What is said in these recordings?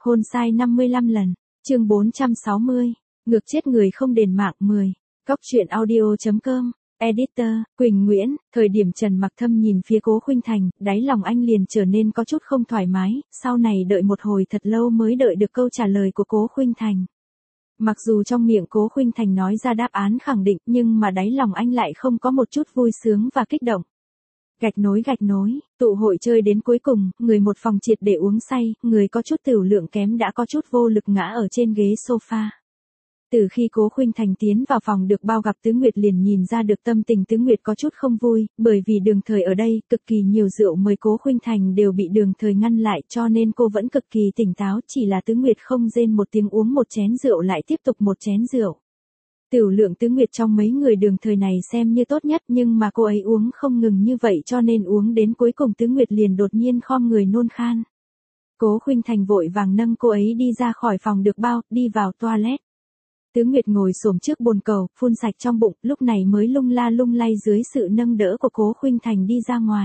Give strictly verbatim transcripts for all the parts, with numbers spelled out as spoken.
Hôn sai năm mươi lăm lần. Chương bốn trăm sáu mươi. Ngược chết người không đền mạng mười. Cóc truyện audio chấm com. Editor, Quỳnh Nguyễn. Thời điểm Trần Mặc Thâm nhìn phía Cố Khuynh Thành, đáy lòng anh liền trở nên có chút không thoải mái, sau này đợi một hồi thật lâu mới đợi được câu trả lời của Cố Khuynh Thành. Mặc dù trong miệng Cố Khuynh Thành nói ra đáp án khẳng định, nhưng mà đáy lòng anh lại không có một chút vui sướng và kích động. Gạch nối gạch nối, tụ hội chơi đến cuối cùng, người một phòng triệt để uống say, người có chút tửu lượng kém đã có chút vô lực ngã ở trên ghế sofa. Từ khi Cố Khuynh Thành tiến vào phòng được bao gặp Tứ Nguyệt liền nhìn ra được tâm tình Tứ Nguyệt có chút không vui, bởi vì Đường Thời ở đây, cực kỳ nhiều rượu mời Cố Khuynh Thành đều bị Đường Thời ngăn lại cho nên cô vẫn cực kỳ tỉnh táo, chỉ là Tứ Nguyệt không rên một tiếng uống một chén rượu lại tiếp tục một chén rượu. Tửu lượng Tứ Nguyệt trong mấy người Đường Thời này xem như tốt nhất nhưng mà cô ấy uống không ngừng như vậy cho nên uống đến cuối cùng Tứ Nguyệt liền đột nhiên khom người nôn khan. Cố Khuynh Thành vội vàng nâng cô ấy đi ra khỏi phòng được bao, đi vào toilet. Tứ Nguyệt ngồi xổm trước bồn cầu, phun sạch trong bụng, lúc này mới lung la lung lay dưới sự nâng đỡ của Cố Khuynh Thành đi ra ngoài.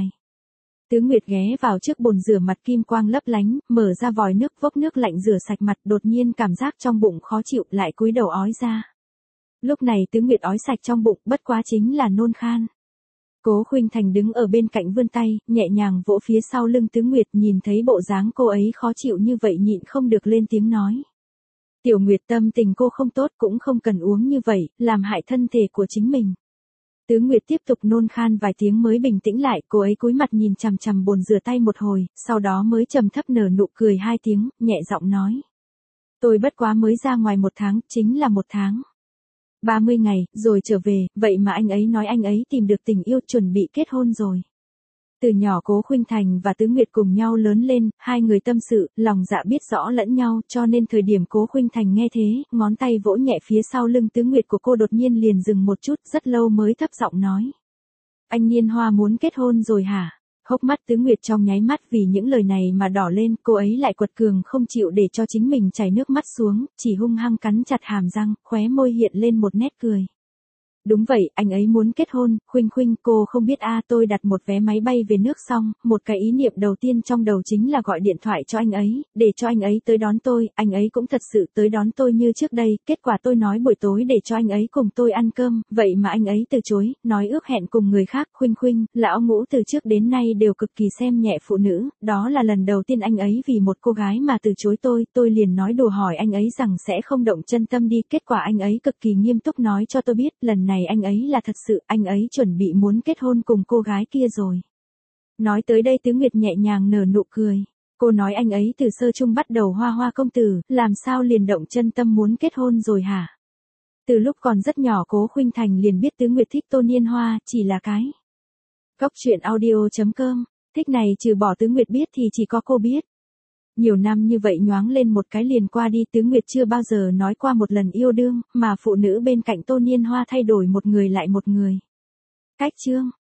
Tứ Nguyệt ghé vào trước bồn rửa mặt kim quang lấp lánh, mở ra vòi nước vốc nước lạnh rửa sạch mặt, đột nhiên cảm giác trong bụng khó chịu, lại cúi đầu ói ra. Lúc này Tứ Nguyệt ói sạch trong bụng, bất quá chính là nôn khan. Cố Khuynh Thành đứng ở bên cạnh vươn tay, nhẹ nhàng vỗ phía sau lưng Tứ Nguyệt, nhìn thấy bộ dáng cô ấy khó chịu như vậy nhịn không được lên tiếng nói. Tiểu Nguyệt, tâm tình cô không tốt cũng không cần uống như vậy, làm hại thân thể của chính mình. Tứ Nguyệt tiếp tục nôn khan vài tiếng mới bình tĩnh lại, cô ấy cúi mặt nhìn chằm chằm bồn rửa tay một hồi, sau đó mới trầm thấp nở nụ cười hai tiếng, nhẹ giọng nói. Tôi bất quá mới ra ngoài một tháng, chính là một tháng. ba mươi ngày, rồi trở về, vậy mà anh ấy nói anh ấy tìm được tình yêu chuẩn bị kết hôn rồi. Từ nhỏ Cố Khuynh Thành và Tứ Nguyệt cùng nhau lớn lên, hai người tâm sự, lòng dạ biết rõ lẫn nhau, cho nên thời điểm Cố Khuynh Thành nghe thế, ngón tay vỗ nhẹ phía sau lưng Tứ Nguyệt của cô đột nhiên liền dừng một chút, rất lâu mới thấp giọng nói. Anh Niên Hoa muốn kết hôn rồi hả? Hốc mắt Tứ Nguyệt trong nháy mắt vì những lời này mà đỏ lên, cô ấy lại quật cường không chịu để cho chính mình chảy nước mắt xuống, chỉ hung hăng cắn chặt hàm răng, khóe môi hiện lên một nét cười. Đúng vậy, anh ấy muốn kết hôn, Khuynh Khuynh, cô không biết a, tôi đặt một vé máy bay về nước xong, một cái ý niệm đầu tiên trong đầu chính là gọi điện thoại cho anh ấy, để cho anh ấy tới đón tôi, anh ấy cũng thật sự tới đón tôi như trước đây, kết quả tôi nói buổi tối để cho anh ấy cùng tôi ăn cơm, vậy mà anh ấy từ chối, nói ước hẹn cùng người khác, Khuynh Khuynh, lão ngũ từ trước đến nay đều cực kỳ xem nhẹ phụ nữ, đó là lần đầu tiên anh ấy vì một cô gái mà từ chối tôi, tôi liền nói đùa hỏi anh ấy rằng sẽ không động chân tâm đi, kết quả anh ấy cực kỳ nghiêm túc nói cho tôi biết, lần này anh ấy là thật sự, anh ấy chuẩn bị muốn kết hôn cùng cô gái kia rồi. Nói tới đây Tứ Nguyệt nhẹ nhàng nở nụ cười. Cô nói anh ấy từ sơ chung bắt đầu hoa hoa công tử, làm sao liền động chân tâm muốn kết hôn rồi hả? Từ lúc còn rất nhỏ Cố Khuynh Thành liền biết Tứ Nguyệt thích Tô Niên Hoa, chỉ là cái. Cóc truyện audio chấm com, thích này trừ bỏ Tứ Nguyệt biết thì chỉ có cô biết. Nhiều năm như vậy nhoáng lên một cái liền qua đi, Tứ Nguyệt chưa bao giờ nói qua một lần yêu đương, mà phụ nữ bên cạnh Tô Niên Hoa thay đổi một người lại một người. Cách chương.